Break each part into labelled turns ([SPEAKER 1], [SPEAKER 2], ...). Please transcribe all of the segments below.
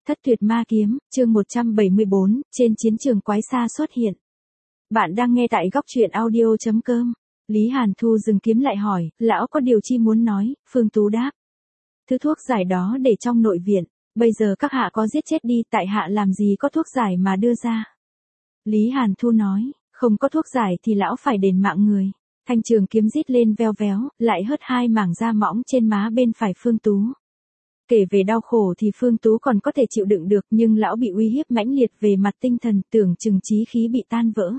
[SPEAKER 1] Thất tuyệt ma kiếm, chương 174, trên chiến trường quái xa xuất hiện. Bạn đang nghe tại góc truyện audio.com. Lý Hàn Thu dừng kiếm lại hỏi, lão có điều chi muốn nói, Phương Tú đáp. Thứ thuốc giải đó để trong nội viện, bây giờ các hạ có giết chết đi, tại hạ làm gì có thuốc giải mà đưa ra. Lý Hàn Thu nói, không có thuốc giải thì lão phải đền mạng người. Thanh trường kiếm rít lên veo véo, lại hớt hai mảng da mỏng trên má bên phải Phương Tú. Kể về đau khổ thì Phương Tú còn có thể chịu đựng được, nhưng lão bị uy hiếp mãnh liệt về mặt tinh thần, tưởng chừng chí khí bị tan vỡ.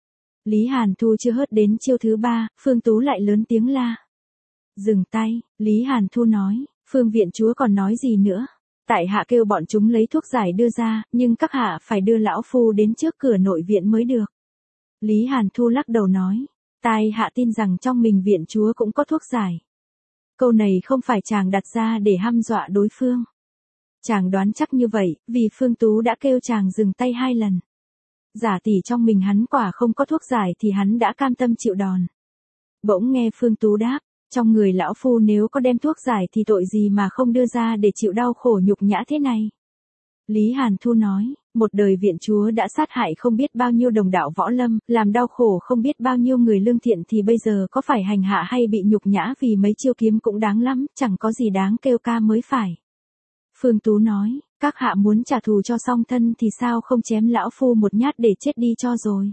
[SPEAKER 1] Lý Hàn Thu chưa hớt đến chiêu thứ 3, Phương Tú lại lớn tiếng la. Dừng tay, Lý Hàn Thu nói, Phương viện chúa còn nói gì nữa. Tại hạ kêu bọn chúng lấy thuốc giải đưa ra, nhưng các hạ phải đưa lão phu đến trước cửa nội viện mới được. Lý Hàn Thu lắc đầu nói, tai hạ tin rằng trong mình viện chúa cũng có thuốc giải. Câu này không phải chàng đặt ra để hăm dọa đối phương. Chàng đoán chắc như vậy, vì Phương Tú đã kêu chàng dừng tay 2 lần. Giả tỷ trong mình hắn quả không có thuốc giải thì hắn đã cam tâm chịu đòn. Bỗng nghe Phương Tú đáp, trong người lão phu nếu có đem thuốc giải thì tội gì mà không đưa ra để chịu đau khổ nhục nhã thế này. Lý Hàn Thu nói, một đời viện chúa đã sát hại không biết bao nhiêu đồng đạo võ lâm, làm đau khổ không biết bao nhiêu người lương thiện thì bây giờ có phải hành hạ hay bị nhục nhã vì mấy chiêu kiếm cũng đáng lắm, chẳng có gì đáng kêu ca mới phải. Phương Tú nói, các hạ muốn trả thù cho xong thân thì sao không chém lão phu một nhát để chết đi cho rồi.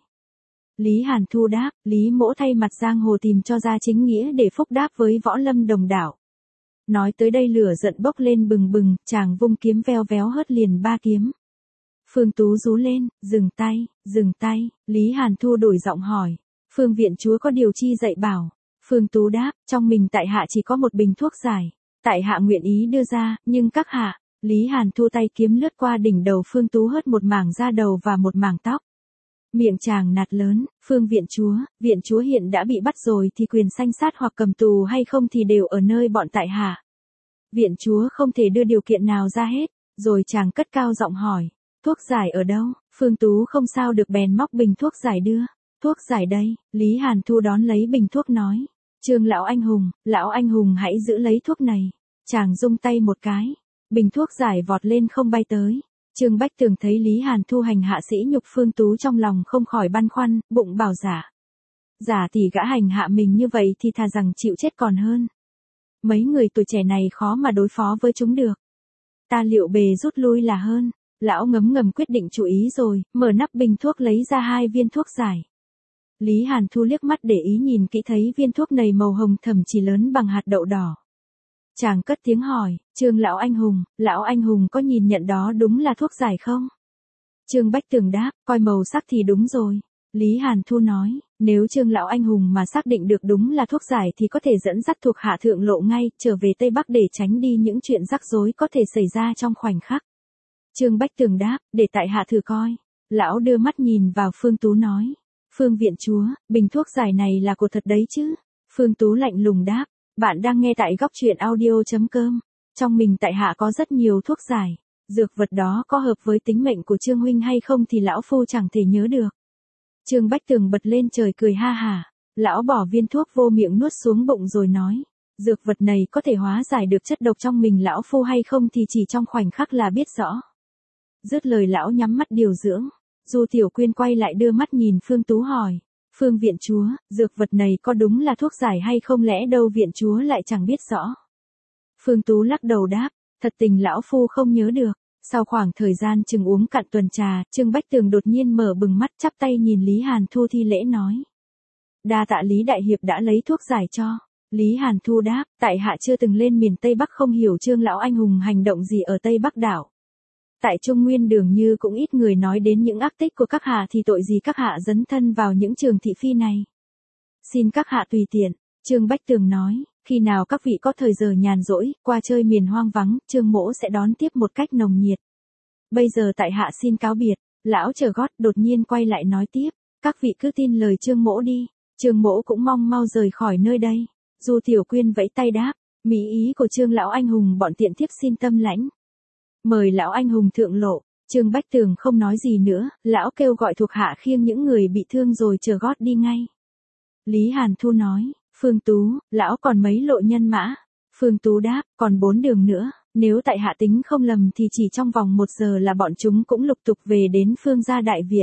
[SPEAKER 1] Lý Hàn Thu đáp, Lý mỗ thay mặt giang hồ tìm cho ra chính nghĩa để phúc đáp với võ lâm đồng đạo. Nói tới đây lửa giận bốc lên bừng bừng, chàng vung kiếm veo véo hớt liền 3 kiếm. Phương Tú rú lên, dừng tay, Lý Hàn Thu đổi giọng hỏi, Phương viện chúa có điều chi dạy bảo. Phương Tú đáp, trong mình tại hạ chỉ có một bình thuốc giải, tại hạ nguyện ý đưa ra, nhưng các hạ. Lý Hàn Thu tay kiếm lướt qua đỉnh đầu Phương Tú hớt một mảng da đầu và một mảng tóc. Miệng chàng nạt lớn, Phương viện chúa hiện đã bị bắt rồi thì quyền sanh sát hoặc cầm tù hay không thì đều ở nơi bọn tại hạ. Viện chúa không thể đưa điều kiện nào ra hết, rồi chàng cất cao giọng hỏi, thuốc giải ở đâu? Phương Tú không sao được bèn móc bình thuốc giải đưa, thuốc giải đây, Lý Hàn Thu đón lấy bình thuốc nói, Trương lão anh hùng hãy giữ lấy thuốc này. Chàng rung tay một cái, bình thuốc giải vọt lên không bay tới. Trương Bách Tường thấy Lý Hàn Thu hành hạ sĩ nhục Phương Tú trong lòng không khỏi băn khoăn, bụng bảo giả tỷ gã hành hạ mình như vậy thì thà rằng chịu chết còn hơn. Mấy người tuổi trẻ này khó mà đối phó với chúng được. Ta liệu bề rút lui là hơn. Lão ngấm quyết định chủ ý rồi, mở nắp bình thuốc lấy ra 2 viên thuốc giải. Lý Hàn Thu liếc mắt để ý nhìn kỹ thấy viên thuốc này màu hồng thẫm chỉ lớn bằng hạt đậu đỏ. Chàng cất tiếng hỏi, Trương lão anh hùng có nhìn nhận đó đúng là thuốc giải không? Trương Bách Tường đáp, coi màu sắc thì đúng rồi. Lý Hàn Thu nói, nếu Trương lão anh hùng mà xác định được đúng là thuốc giải thì có thể dẫn dắt thuộc hạ thượng lộ ngay, trở về Tây Bắc để tránh đi những chuyện rắc rối có thể xảy ra trong khoảnh khắc. Trương Bách Tường đáp, để tại hạ thử coi. Lão đưa mắt nhìn vào Phương Tú nói, Phương viện chúa, bình thuốc giải này là của thật đấy chứ? Phương Tú lạnh lùng đáp, bạn đang nghe tại góc truyện audio.com. Trong mình tại hạ có rất nhiều thuốc giải. Dược vật đó có hợp với tính mệnh của Trương huynh hay không thì lão phu chẳng thể nhớ được. Trương Bách Tường bật lên trời cười ha hả. Lão bỏ viên thuốc vô miệng nuốt xuống bụng rồi nói, dược vật này có thể hóa giải được chất độc trong mình lão phu hay không thì chỉ trong khoảnh khắc là biết rõ. Dứt lời lão nhắm mắt điều dưỡng. Du Tiểu Quyên quay lại đưa mắt nhìn Phương Tú hỏi, Phương viện chúa, dược vật này có đúng là thuốc giải hay không, lẽ đâu viện chúa lại chẳng biết rõ. Phương Tú lắc đầu đáp, thật tình lão phu không nhớ được. Sau khoảng thời gian chừng uống cạn tuần trà, Trương Bách Tường đột nhiên mở bừng mắt chắp tay nhìn Lý Hàn Thu thi lễ nói. Đa tạ Lý Đại Hiệp đã lấy thuốc giải cho. Lý Hàn Thu đáp, tại hạ chưa từng lên miền Tây Bắc không hiểu Trương lão anh hùng hành động gì ở Tây Bắc đảo. Tại Trung Nguyên dường như cũng ít người nói đến những ác tích của các hạ thì tội gì các hạ dấn thân vào những trường thị phi này. Xin các hạ tùy tiện, Trương Bách Tường nói, khi nào các vị có thời giờ nhàn rỗi, qua chơi miền hoang vắng, Trương mỗ sẽ đón tiếp một cách nồng nhiệt. Bây giờ tại hạ xin cáo biệt. Lão chờ gót đột nhiên quay lại nói tiếp, các vị cứ tin lời Trương mỗ đi, Trương mỗ cũng mong mau rời khỏi nơi đây. Du Tiểu Quyên vẫy tay đáp, mỹ ý của Trương lão anh hùng bọn tiện thiếp xin tâm lãnh. Mời lão anh hùng thượng lộ. Trương Bách Tường không nói gì nữa, lão kêu gọi thuộc hạ khiêng những người bị thương rồi chờ gót đi ngay. Lý Hàn Thu nói, Phương Tú, lão còn mấy lộ nhân mã? Phương Tú đáp, còn 4 đường nữa. Nếu tại hạ tính không lầm thì chỉ trong vòng 1 giờ là bọn chúng cũng lục tục về đến Phương gia đại viện.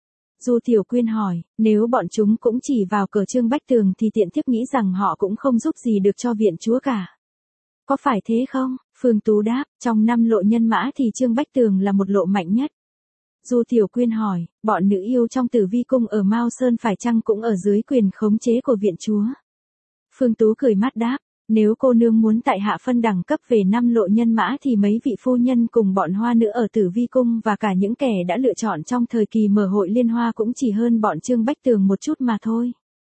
[SPEAKER 1] Du Tiểu Quyên hỏi, nếu bọn chúng cũng chỉ vào cửa Trương Bách Tường thì tiện thiếp nghĩ rằng họ cũng không giúp gì được cho viện chúa cả. Có phải thế không? Phương Tú đáp, trong 5 lộ nhân mã thì Trương Bách Tường là một lộ mạnh nhất. Du Tiểu Quyên hỏi, bọn nữ yêu trong Tử Vi cung ở Mao Sơn phải chăng cũng ở dưới quyền khống chế của viện chúa? Phương Tú cười mắt đáp, nếu cô nương muốn tại hạ phân đẳng cấp về 5 lộ nhân mã thì mấy vị phu nhân cùng bọn hoa nữ ở Tử Vi cung và cả những kẻ đã lựa chọn trong thời kỳ mở hội liên hoa cũng chỉ hơn bọn Trương Bách Tường một chút mà thôi.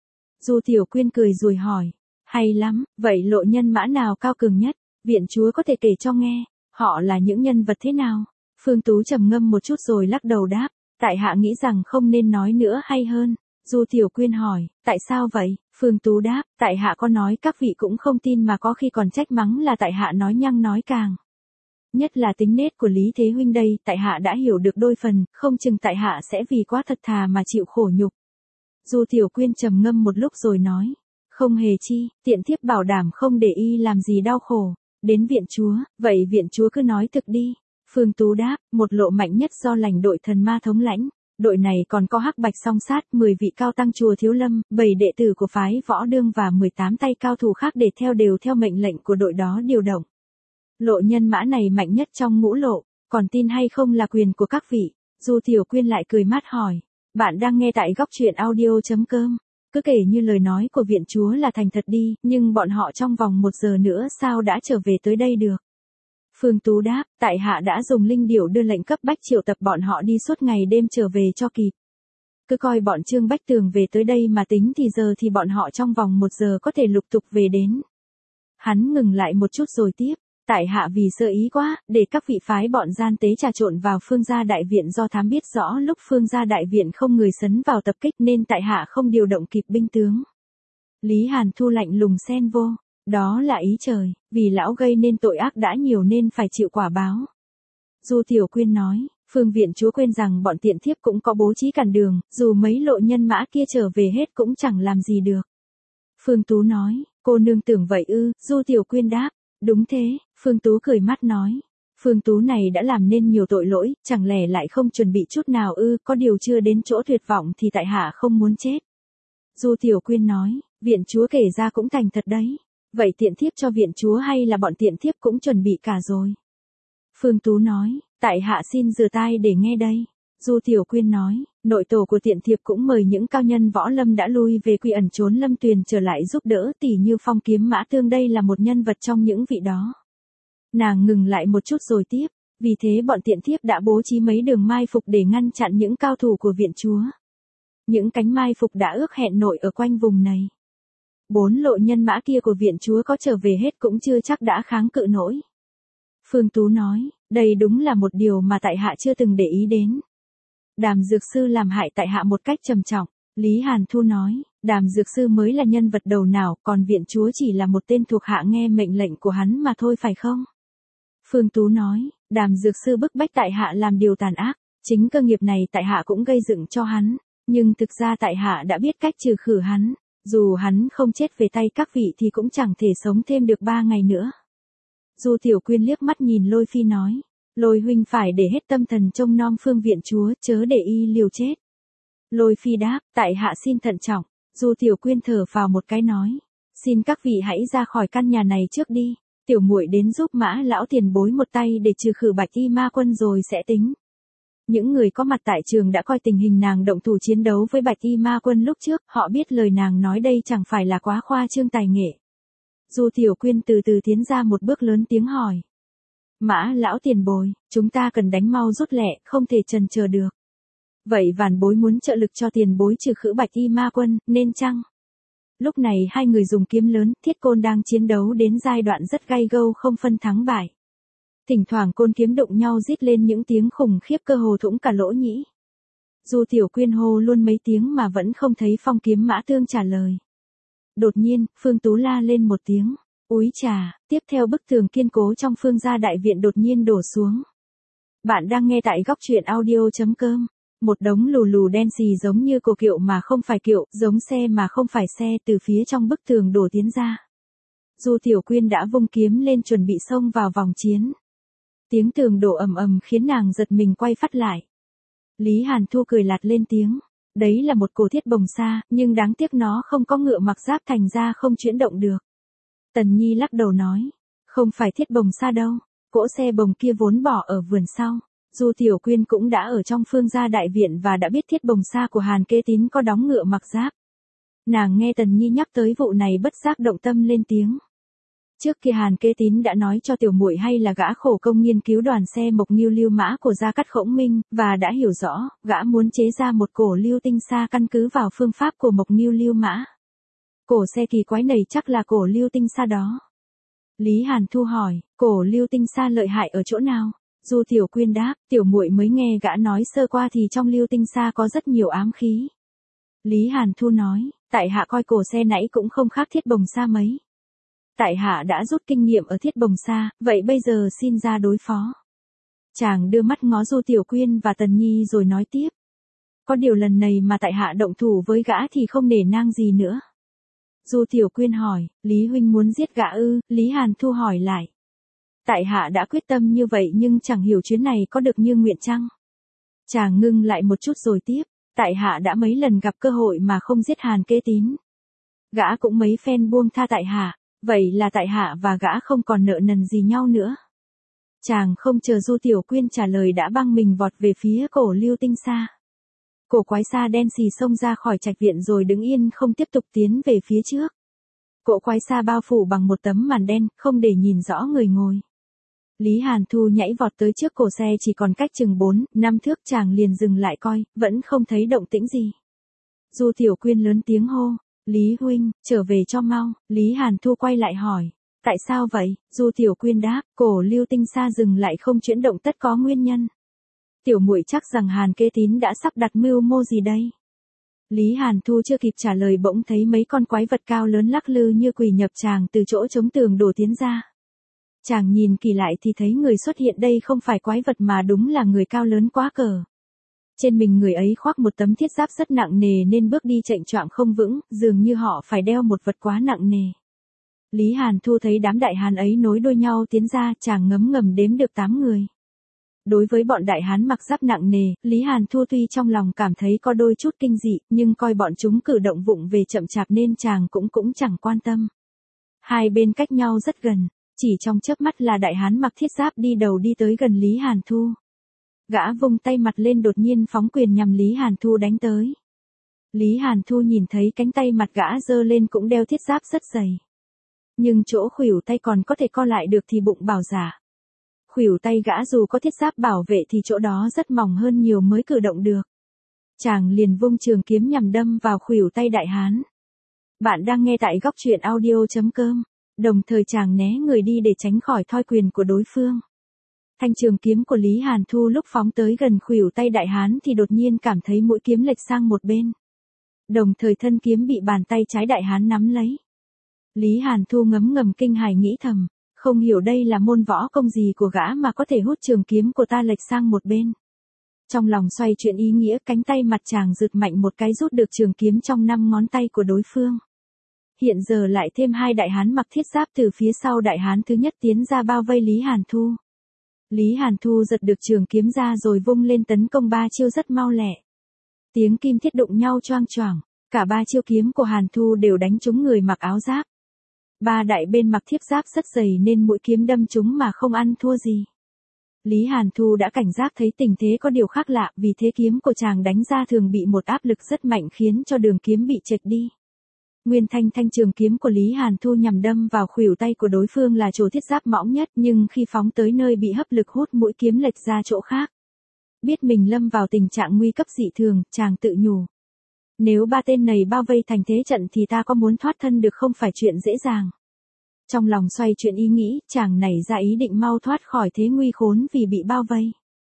[SPEAKER 1] Du Tiểu Quyên cười rồi hỏi, hay lắm, vậy lộ nhân mã nào cao cường nhất? Viện chúa có thể kể cho nghe, họ là những nhân vật thế nào? Phương Tú trầm ngâm một chút rồi lắc đầu đáp, tại hạ nghĩ rằng không nên nói nữa hay hơn. Du Tiểu Quyên hỏi, tại sao vậy? Phương Tú đáp, tại hạ có nói các vị cũng không tin mà có khi còn trách mắng là tại hạ nói nhăng nói càng. Nhất là tính nết của Lý Thế Huynh đây, tại hạ đã hiểu được đôi phần, không chừng tại hạ sẽ vì quá thật thà mà chịu khổ nhục. Du Tiểu Quyên trầm ngâm một lúc rồi nói, không hề chi, tiện thiếp bảo đảm không để y làm gì đau khổ. Đến viện chúa, vậy viện chúa cứ nói thực đi. Phương Tú đáp, một lộ mạnh nhất do lãnh đội thần ma thống lãnh. Đội này còn có Hắc Bạch Song Sát, 10 vị cao tăng chùa Thiếu Lâm, 7 đệ tử của phái Võ Đương và 18 tay cao thủ khác để đều theo mệnh lệnh của đội đó điều động. Lộ nhân mã này mạnh nhất trong ngũ lộ, còn tin hay không là quyền của các vị. Du Tiểu Quyên lại cười mát hỏi, bạn đang nghe tại góc truyện audio.com. Cứ kể như lời nói của viện chúa là thành thật đi, nhưng bọn họ trong vòng 1 giờ nữa sao đã trở về tới đây được? Phương Tú đáp, tại hạ đã dùng linh điểu đưa lệnh cấp bách triệu tập bọn họ đi suốt ngày đêm trở về cho kịp. Cứ coi bọn Trương Bách Tường về tới đây mà tính thì giờ thì bọn họ trong vòng 1 giờ có thể lục tục về đến. Hắn ngừng lại một chút rồi tiếp, tại hạ vì sơ ý quá, để các vị phái bọn gian tế trà trộn vào Phương gia đại viện do thám biết rõ lúc Phương gia đại viện không người sấn vào tập kích nên tại hạ không điều động kịp binh tướng. Lý Hàn Thu lạnh lùng xen vô. Đó là ý trời, vì lão gây nên tội ác đã nhiều nên phải chịu quả báo. Du Tiểu Quyên nói, Phương viện chúa quên rằng bọn tiện thiếp cũng có bố trí cản đường, dù mấy lộ nhân mã kia trở về hết cũng chẳng làm gì được. Phương Tú nói, cô nương tưởng vậy ư? Du Tiểu Quyên đáp, đúng thế. Phương Tú cười mắt nói, Phương Tú này đã làm nên nhiều tội lỗi, chẳng lẽ lại không chuẩn bị chút nào ư? Có điều chưa đến chỗ tuyệt vọng thì tại hạ không muốn chết. Du Tiểu Quyên nói, viện chúa kể ra cũng thành thật đấy. Vậy tiện thiếp cho viện chúa hay là bọn tiện thiếp cũng chuẩn bị cả rồi? Phương Tú nói, tại hạ xin rửa tai để nghe đây. Du Tiểu Quyên nói, nội tổ của tiện thiếp cũng mời những cao nhân võ lâm đã lui về quy ẩn trốn lâm tuyền trở lại giúp đỡ, tỷ như Phong Kiếm Mã Tương đây là một nhân vật trong những vị đó. Nàng ngừng lại một chút rồi tiếp, vì thế bọn tiện thiếp đã bố trí mấy đường mai phục để ngăn chặn những cao thủ của viện chúa. Những cánh mai phục đã ước hẹn nội ở quanh vùng này. 4 lộ nhân mã kia của viện chúa có trở về hết cũng chưa chắc đã kháng cự nổi. Phương Tú nói, đây đúng là một điều mà tại hạ chưa từng để ý đến. Đàm Dược Sư làm hại tại hạ một cách trầm trọng. Lý Hàn Thu nói, Đàm Dược Sư mới là nhân vật đầu não, còn viện chúa chỉ là một tên thuộc hạ nghe mệnh lệnh của hắn mà thôi phải không? Phương Tú nói, Đàm Dược Sư bức bách tại hạ làm điều tàn ác, chính cơ nghiệp này tại hạ cũng gây dựng cho hắn, nhưng thực ra tại hạ đã biết cách trừ khử hắn. Dù hắn không chết về tay các vị thì cũng chẳng thể sống thêm được 3 ngày nữa. Du Tiểu Quyên liếc mắt nhìn Lôi Phi nói, Lôi huynh phải để hết tâm thần trông nom Phương viện chúa, chớ để y liều chết. Lôi Phi đáp, tại hạ xin thận trọng. Du Tiểu Quyên thở vào một cái nói, xin các vị hãy ra khỏi căn nhà này trước đi, tiểu muội đến giúp Mã lão tiền bối một tay để trừ khử Bạch Y Ma Quân rồi sẽ tính. Những người có mặt tại trường đã coi tình hình nàng động thủ chiến đấu với Bạch Y Ma Quân lúc trước, họ biết lời nàng nói đây chẳng phải là quá khoa trương tài nghệ. Du Tiểu Quyên từ từ tiến ra một bước lớn tiếng hỏi. Mã lão tiền bối, chúng ta cần đánh mau rút lẹ, không thể chần chờ được. Vậy vạn bối muốn trợ lực cho tiền bối trừ khử Bạch Y Ma Quân, nên chăng? Lúc này hai người dùng kiếm lớn, thiết côn đang chiến đấu đến giai đoạn rất gay gâu không phân thắng bại. Thỉnh thoảng côn kiếm đụng nhau rít lên những tiếng khủng khiếp cơ hồ thủng cả lỗ nhĩ. Du Tiểu Quyên hô luôn mấy tiếng mà vẫn không thấy Phong Kiếm Mã Tương trả lời. Đột nhiên, Phương Tú la lên một tiếng. Úi chà, tiếp theo bức tường kiên cố trong Phương gia đại viện đột nhiên đổ xuống. Bạn đang nghe tại góc truyện audio.com. Một đống lù lù đen xì giống như cổ kiệu mà không phải kiệu, giống xe mà không phải xe từ phía trong bức tường đổ tiến ra. Du Tiểu Quyên đã vung kiếm lên chuẩn bị xông vào vòng chiến. Tiếng tường đổ ầm ầm khiến nàng giật mình quay phát lại. Lý Hàn Thu cười lạt lên tiếng. Đấy là một cổ thiết bồng sa, nhưng đáng tiếc nó không có ngựa mặc giáp thành ra không chuyển động được. Tần Nhi lắc đầu nói. Không phải thiết bồng sa đâu, cỗ xe bồng kia vốn bỏ ở vườn sau. Du Tiểu Quyên cũng đã ở trong Phương gia đại viện và đã biết thiết bồng sa của Hàn Kế Tín có đóng ngựa mặc giáp. Nàng nghe Tần Nhi nhắc tới vụ này bất giác động tâm lên tiếng. Trước kia Hàn Kế Tín đã nói cho tiểu muội hay là gã khổ công nghiên cứu đoàn xe mộc ngưu lưu mã của Gia Cát Khổng Minh, và đã hiểu rõ, gã muốn chế ra một cổ lưu tinh xa căn cứ vào phương pháp của mộc ngưu lưu mã. Cổ xe kỳ quái này chắc là cổ lưu tinh xa đó. Lý Hàn Thu hỏi, cổ lưu tinh xa lợi hại ở chỗ nào? Du Tiểu Quyên đáp, tiểu muội mới nghe gã nói sơ qua thì trong lưu tinh xa có rất nhiều ám khí. Lý Hàn Thu nói, tại hạ coi cổ xe nãy cũng không khác thiết bồng sa mấy. Tại hạ đã rút kinh nghiệm ở thiết bồng sa, vậy bây giờ xin ra đối phó. Chàng đưa mắt ngó Du Tiểu Quyên và Tần Nhi rồi nói tiếp. Có điều lần này mà tại hạ động thủ với gã thì không nể nang gì nữa. Du Tiểu Quyên hỏi, Lý huynh muốn giết gã ư? Lý Hàn Thu hỏi lại. Tại hạ đã quyết tâm như vậy nhưng chẳng hiểu chuyến này có được như nguyện chăng? Chàng ngưng lại một chút rồi tiếp, tại hạ đã mấy lần gặp cơ hội mà không giết Hàn Kế Tín. Gã cũng mấy phen buông tha tại hạ, vậy là tại hạ và gã không còn nợ nần gì nhau nữa. Chàng không chờ Du Tiểu Quyên trả lời đã băng mình vọt về phía cổ lưu tinh xa. Cổ quái xa đen xì xông ra khỏi trạch viện rồi đứng yên không tiếp tục tiến về phía trước. Cổ quái xa bao phủ bằng một tấm màn đen, không để nhìn rõ người ngồi. Lý Hàn Thu nhảy vọt tới trước cổ xe chỉ còn cách chừng 4-5 thước, chàng liền dừng lại coi, vẫn không thấy động tĩnh gì. Du Tiểu Quyên lớn tiếng hô, Lý huynh, trở về cho mau. Lý Hàn Thu quay lại hỏi, tại sao vậy? Du Tiểu Quyên đáp, cổ lưu tinh xa dừng lại không chuyển động tất có nguyên nhân. Tiểu muội chắc rằng Hàn Kế Tín đã sắp đặt mưu mô gì đây? Lý Hàn Thu chưa kịp trả lời bỗng thấy mấy con quái vật cao lớn lắc lư như quỷ nhập tràng từ chỗ chống tường đổ tiến ra. Chàng nhìn kỳ lại thì thấy người xuất hiện đây không phải quái vật mà đúng là người cao lớn quá cờ. Trên mình người ấy khoác một tấm thiết giáp rất nặng nề nên bước đi chệnh choạng không vững, dường như họ phải đeo một vật quá nặng nề. Lý Hàn Thu thấy đám đại hán ấy nối đuôi nhau tiến ra, chàng ngấm ngầm đếm được 8 người. Đối với bọn đại hán mặc giáp nặng nề, Lý Hàn Thu tuy trong lòng cảm thấy có đôi chút kinh dị, nhưng coi bọn chúng cử động vụng về chậm chạp nên chàng cũng chẳng quan tâm. Hai bên cách nhau rất gần, chỉ trong chớp mắt là đại hán mặc thiết giáp đi đầu đi tới gần Lý Hàn Thu. Gã vung tay mặt lên đột nhiên phóng quyền nhằm Lý Hàn Thu đánh tới. Lý Hàn Thu nhìn thấy cánh tay mặt gã giơ lên cũng đeo thiết giáp rất dày. Nhưng chỗ khuỷu tay còn có thể co lại được thì bụng bảo giả. Khuỷu tay gã dù có thiết giáp bảo vệ thì chỗ đó rất mỏng hơn nhiều mới cử động được. Chàng liền vung trường kiếm nhằm đâm vào khuỷu tay đại hán. Bạn đang nghe tại góc truyện audio.com. Đồng thời chàng né người đi để tránh khỏi thoi quyền của đối phương. Thanh trường kiếm của Lý Hàn Thu lúc phóng tới gần khuỷu tay đại hán thì đột nhiên cảm thấy mũi kiếm lệch sang một bên. Đồng thời thân kiếm bị bàn tay trái đại hán nắm lấy. Lý Hàn Thu ngấm ngầm kinh hãi nghĩ thầm, không hiểu đây là môn võ công gì của gã mà có thể hút trường kiếm của ta lệch sang một bên. Trong lòng xoay chuyện ý nghĩa, cánh tay mặt chàng giựt mạnh một cái rút được trường kiếm trong 5 ngón tay của đối phương. Hiện giờ lại thêm hai đại hán mặc thiết giáp từ phía sau đại hán thứ nhất tiến ra bao vây Lý Hàn Thu. Lý Hàn Thu giật được trường kiếm ra rồi vung lên tấn công 3 chiêu rất mau lẹ. Tiếng kim thiết đụng nhau choang choảng, cả 3 chiêu kiếm của Hàn Thu đều đánh trúng người mặc áo giáp. 3 đại bên mặc thiếp giáp rất dày nên mũi kiếm đâm chúng mà không ăn thua gì. Lý Hàn Thu đã cảnh giác thấy tình thế có điều khác lạ, vì thế kiếm của chàng đánh ra thường bị một áp lực rất mạnh khiến cho đường kiếm bị chệch đi. Nguyên thanh trường kiếm của Lý Hàn Thu nhằm đâm vào khuỷu tay của đối phương là chỗ thiết giáp mỏng nhất, nhưng khi phóng tới nơi bị hấp lực hút mũi kiếm lệch ra chỗ khác. Biết mình lâm vào tình trạng nguy cấp dị thường, chàng tự nhủ. Nếu 3 tên này bao vây thành thế trận thì ta có muốn thoát thân được không phải chuyện dễ dàng. Trong lòng xoay chuyện ý nghĩ, chàng nảy ra ý định mau thoát khỏi thế nguy khốn vì bị bao vây.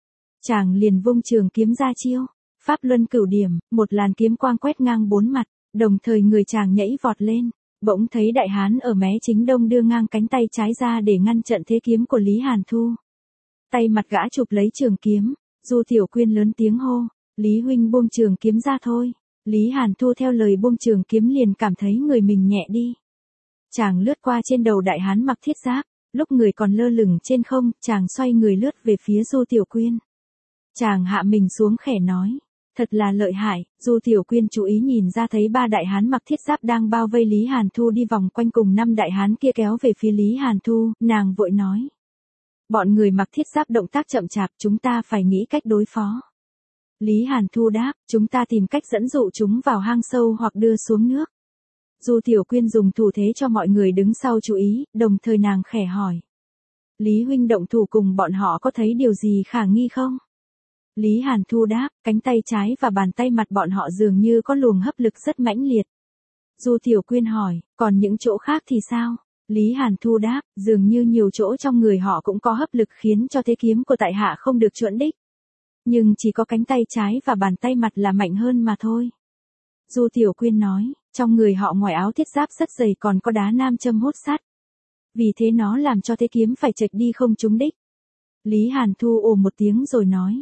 [SPEAKER 1] Chàng liền vung trường kiếm ra chiêu, Pháp Luân Cửu Điểm, một làn kiếm quang quét ngang 4 mặt, đồng thời người chàng nhảy vọt lên, bỗng thấy đại hán ở mé chính đông đưa ngang cánh tay trái ra để ngăn trận thế kiếm của Lý Hàn Thu. Tay mặt gã chụp lấy trường kiếm, Du Tiểu Quyên lớn tiếng hô, Lý huynh buông trường kiếm ra thôi. Lý Hàn Thu theo lời buông trường kiếm liền cảm thấy người mình nhẹ đi. Chàng lướt qua trên đầu đại hán mặc thiết giáp, lúc người còn lơ lửng trên không, chàng xoay người lướt về phía Du Tiểu Quyên. Chàng hạ mình xuống khẽ nói, thật là lợi hại. Du Tiểu Quyên chú ý nhìn ra thấy 3 đại hán mặc thiết giáp đang bao vây Lý Hàn Thu đi vòng quanh cùng 5 đại hán kia kéo về phía Lý Hàn Thu, nàng vội nói. Bọn người mặc thiết giáp động tác chậm chạp, chúng ta phải nghĩ cách đối phó. Lý Hàn Thu đáp, chúng ta tìm cách dẫn dụ chúng vào hang sâu hoặc đưa xuống nước. Du Tiểu Quyên dùng thủ thế cho mọi người đứng sau chú ý, đồng thời nàng khẽ hỏi. Lý huynh động thủ cùng bọn họ có thấy điều gì khả nghi không? Lý Hàn Thu đáp, cánh tay trái và bàn tay mặt bọn họ dường như có luồng hấp lực rất mãnh liệt. Du Tiểu Quyên hỏi, còn những chỗ khác thì sao? Lý Hàn Thu đáp, dường như nhiều chỗ trong người họ cũng có hấp lực khiến cho thế kiếm của tại hạ không được chuẩn đích. Nhưng chỉ có cánh tay trái và bàn tay mặt là mạnh hơn mà thôi. Du Tiểu Quyên nói, trong người họ ngoài áo thiết giáp rất dày còn có đá nam châm hốt sắt. Vì thế nó làm cho thế kiếm phải chệch đi không trúng đích. Lý Hàn Thu ồ một tiếng rồi nói,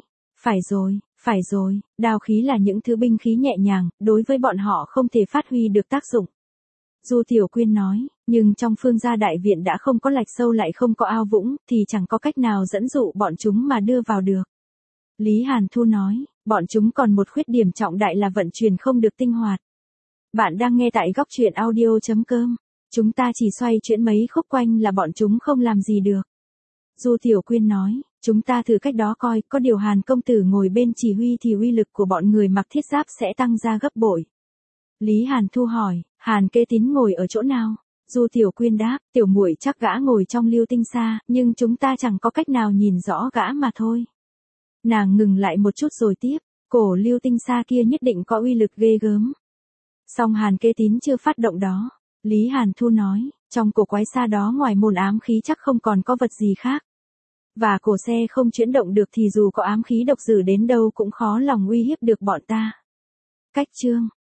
[SPEAKER 1] phải rồi, đao khí là những thứ binh khí nhẹ nhàng, đối với bọn họ không thể phát huy được tác dụng. Du Tiểu Quyên nói, nhưng trong Phương gia đại viện đã không có lạch sâu lại không có ao vũng, thì chẳng có cách nào dẫn dụ bọn chúng mà đưa vào được. Lý Hàn Thu nói, bọn chúng còn một khuyết điểm trọng đại là vận chuyển không được tinh hoạt. Bạn đang nghe tại góc truyện audio.com. Chúng ta chỉ xoay chuyển mấy khúc quanh là bọn chúng không làm gì được. Du Tiểu Quyên nói, chúng ta thử cách đó coi, có điều Hàn công tử ngồi bên chỉ huy thì uy lực của bọn người mặc thiết giáp sẽ tăng ra gấp bội. Lý Hàn Thu hỏi, Hàn Kế Tín ngồi ở chỗ nào? Du Tiểu Quyên đáp, tiểu muội chắc gã ngồi trong Lưu Tinh Sa, nhưng chúng ta chẳng có cách nào nhìn rõ gã mà thôi. Nàng ngừng lại một chút rồi tiếp, cổ Lưu Tinh Sa kia nhất định có uy lực ghê gớm. Song Hàn Kế Tín chưa phát động đó. Lý Hàn Thu nói, trong cổ quái xa đó ngoài môn ám khí chắc không còn có vật gì khác. Và cổ xe không chuyển động được thì dù có ám khí độc dữ đến đâu cũng khó lòng uy hiếp được bọn ta. Cách chương